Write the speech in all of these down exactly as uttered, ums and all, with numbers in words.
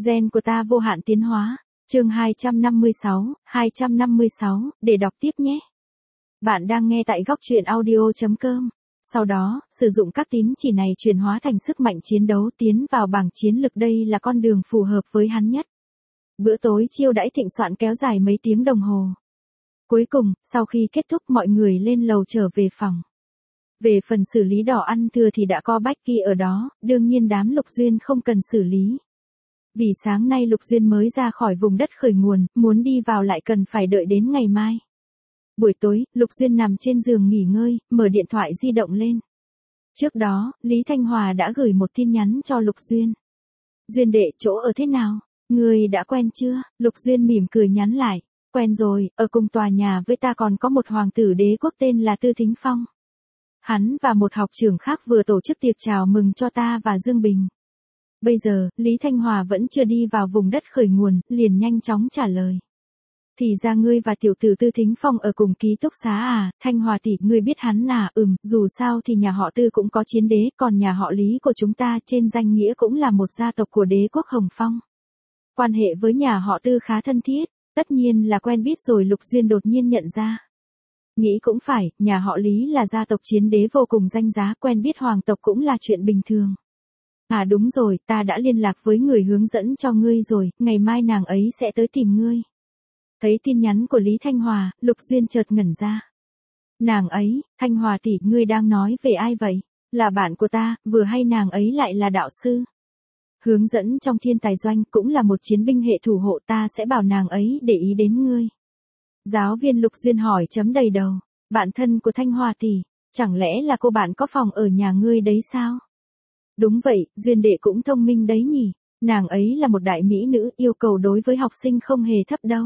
Gen của ta vô hạn tiến hóa. Chương hai trăm năm mươi sáu, hai trăm năm mươi sáu, để đọc tiếp nhé. Bạn đang nghe tại góc truyện audio chấm com. Sau đó, sử dụng các tín chỉ này chuyển hóa thành sức mạnh chiến đấu tiến vào bảng chiến lực, đây là con đường phù hợp với hắn nhất. Bữa tối chiêu đãi thịnh soạn kéo dài mấy tiếng đồng hồ. Cuối cùng, sau khi kết thúc mọi người lên lầu trở về phòng. Về phần xử lý đỏ ăn thừa thì đã có Becky ở đó, đương nhiên đám Lục Duyên không cần xử lý. Vì sáng nay Lục Duyên mới ra khỏi vùng đất khởi nguồn, muốn đi vào lại cần phải đợi đến ngày mai. Buổi tối, Lục Duyên nằm trên giường nghỉ ngơi, mở điện thoại di động lên. Trước đó, Lý Thanh Hòa đã gửi một tin nhắn cho Lục Duyên. Duyên đệ, chỗ ở thế nào? Người đã quen chưa? Lục Duyên mỉm cười nhắn lại. Quen rồi, ở cùng tòa nhà với ta còn có một hoàng tử đế quốc tên là Tư Thính Phong. Hắn và một học trưởng khác vừa tổ chức tiệc chào mừng cho ta và Dương Bình. Bây giờ, Lý Thanh Hòa vẫn chưa đi vào vùng đất khởi nguồn, liền nhanh chóng trả lời. Thì ra ngươi và tiểu tử Tư Thính Phong ở cùng ký túc xá à? Thanh Hòa tỷ, ngươi biết hắn à? Ừm, dù sao thì nhà họ Tư cũng có chiến đế, còn nhà họ Lý của chúng ta trên danh nghĩa cũng là một gia tộc của đế quốc Hồng Phong. Quan hệ với nhà họ Tư khá thân thiết, tất nhiên là quen biết rồi. Lục Duyên đột nhiên nhận ra. Nghĩ cũng phải, nhà họ Lý là gia tộc chiến đế vô cùng danh giá, quen biết hoàng tộc cũng là chuyện bình thường. À đúng rồi, ta đã liên lạc với người hướng dẫn cho ngươi rồi, ngày mai nàng ấy sẽ tới tìm ngươi. Thấy tin nhắn của Lý Thanh Hòa, Lục Duyên chợt ngẩn ra. Nàng ấy, Thanh Hòa tỷ, ngươi đang nói về ai vậy? Là bạn của ta, vừa hay nàng ấy lại là đạo sư. Hướng dẫn trong thiên tài doanh, cũng là một chiến binh hệ thủ hộ, ta sẽ bảo nàng ấy để ý đến ngươi. Giáo viên Lục Duyên hỏi chấm đầy đầu. Bạn thân của Thanh Hòa tỷ, chẳng lẽ là cô bạn có phòng ở nhà ngươi đấy sao? Đúng vậy, Duyên đệ cũng thông minh đấy nhỉ. Nàng ấy là một đại mỹ nữ, yêu cầu đối với học sinh không hề thấp đâu.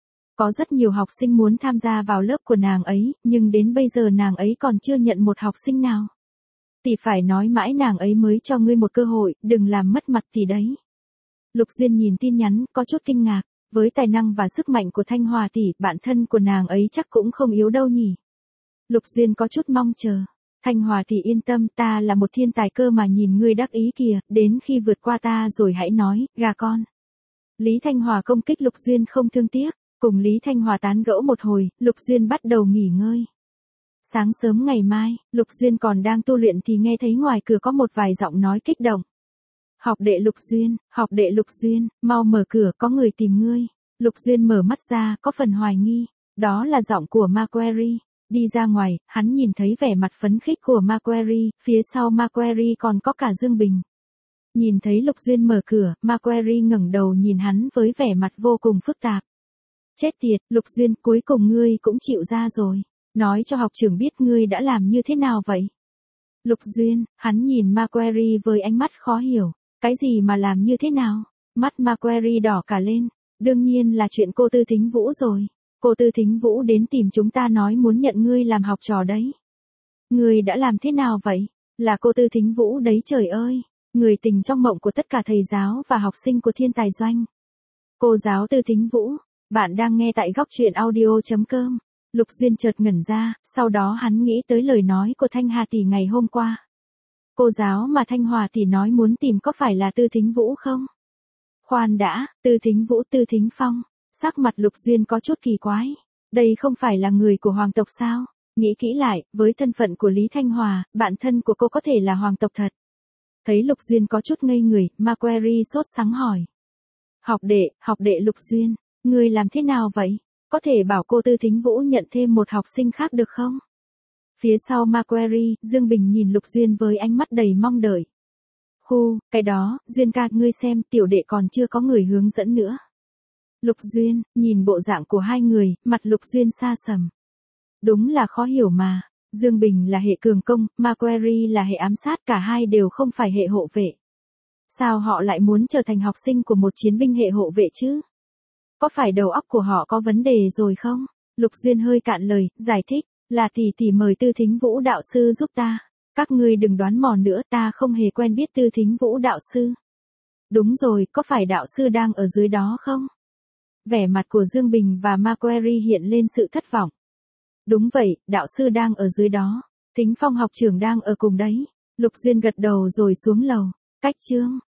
Có rất nhiều học sinh muốn tham gia vào lớp của nàng ấy, nhưng đến bây giờ nàng ấy còn chưa nhận một học sinh nào. Tỷ phải nói mãi nàng ấy mới cho ngươi một cơ hội, đừng làm mất mặt tỷ đấy. Lục Duyên nhìn tin nhắn, có chút kinh ngạc. Với tài năng và sức mạnh của Thanh Hòa tỷ, bạn thân của nàng ấy chắc cũng không yếu đâu nhỉ. Lục Duyên có chút mong chờ. Thanh Hòa tỷ yên tâm, ta là một thiên tài cơ mà, nhìn ngươi đắc ý kìa, đến khi vượt qua ta rồi hãy nói, gà con. Lý Thanh Hòa công kích Lục Duyên không thương tiếc, cùng Lý Thanh Hòa tán gẫu một hồi, Lục Duyên bắt đầu nghỉ ngơi. Sáng sớm ngày mai, Lục Duyên còn đang tu luyện thì nghe thấy ngoài cửa có một vài giọng nói kích động. Học đệ Lục Duyên, học đệ Lục Duyên, mau mở cửa, có người tìm ngươi. Lục Duyên mở mắt ra, có phần hoài nghi. Đó là giọng của Macquarie. Đi ra ngoài, hắn nhìn thấy vẻ mặt phấn khích của Macquarie, phía sau Macquarie còn có cả Dương Bình. Nhìn thấy Lục Duyên mở cửa, Macquarie ngẩng đầu nhìn hắn với vẻ mặt vô cùng phức tạp. Chết tiệt, Lục Duyên, cuối cùng ngươi cũng chịu ra rồi. Nói cho học trưởng biết ngươi đã làm như thế nào vậy? Lục Duyên, hắn nhìn Macquarie với ánh mắt khó hiểu. Cái gì mà làm như thế nào? Mắt Macquarie đỏ cả lên. Đương nhiên là chuyện cô Tư Thính Vũ rồi. Cô Tư Thính Vũ đến tìm chúng ta nói muốn nhận ngươi làm học trò đấy. Ngươi đã làm thế nào vậy? Là cô Tư Thính Vũ đấy, trời ơi. Người tình trong mộng của tất cả thầy giáo và học sinh của thiên tài doanh. Cô giáo Tư Thính Vũ. Bạn đang nghe tại góc truyện audio chấm com. Lục Duyên chợt ngẩn ra, sau đó hắn nghĩ tới lời nói của Thanh Hà tỷ ngày hôm qua. Cô giáo mà Thanh Hòa tỷ nói muốn tìm có phải là Tư Thính Vũ không? Khoan đã, Tư Thính Vũ, Tư Thính Phong. Sắc mặt Lục Duyên có chút kỳ quái. Đây không phải là người của hoàng tộc sao? Nghĩ kỹ lại, với thân phận của Lý Thanh Hòa, bạn thân của cô có thể là hoàng tộc thật. Thấy Lục Duyên có chút ngây người, Macquarie sốt sắng hỏi. Học đệ, học đệ Lục Duyên, ngươi làm thế nào vậy? Có thể bảo cô Tư Thính Vũ nhận thêm một học sinh khác được không? Phía sau Macquarie, Dương Bình nhìn Lục Duyên với ánh mắt đầy mong đợi. Khu, cái đó, Duyên ca, ngươi xem, tiểu đệ còn chưa có người hướng dẫn nữa. Lục Duyên, nhìn bộ dạng của hai người, mặt Lục Duyên xa sầm. Đúng là khó hiểu mà. Dương Bình là hệ cường công, Macquarie là hệ ám sát, cả hai đều không phải hệ hộ vệ. Sao họ lại muốn trở thành học sinh của một chiến binh hệ hộ vệ chứ? Có phải đầu óc của họ có vấn đề rồi không? Lục Duyên hơi cạn lời, giải thích. Là tỷ tỷ mời Tư Thính Vũ đạo sư giúp ta. Các ngươi đừng đoán mò nữa, ta không hề quen biết Tư Thính Vũ đạo sư. Đúng rồi, có phải đạo sư đang ở dưới đó không? Vẻ mặt của Dương Bình và Macquarie hiện lên sự thất vọng. Đúng vậy, đạo sư đang ở dưới đó. Thính Phong học trưởng đang ở cùng đấy. Lục Duyên gật đầu rồi xuống lầu. Cách chương.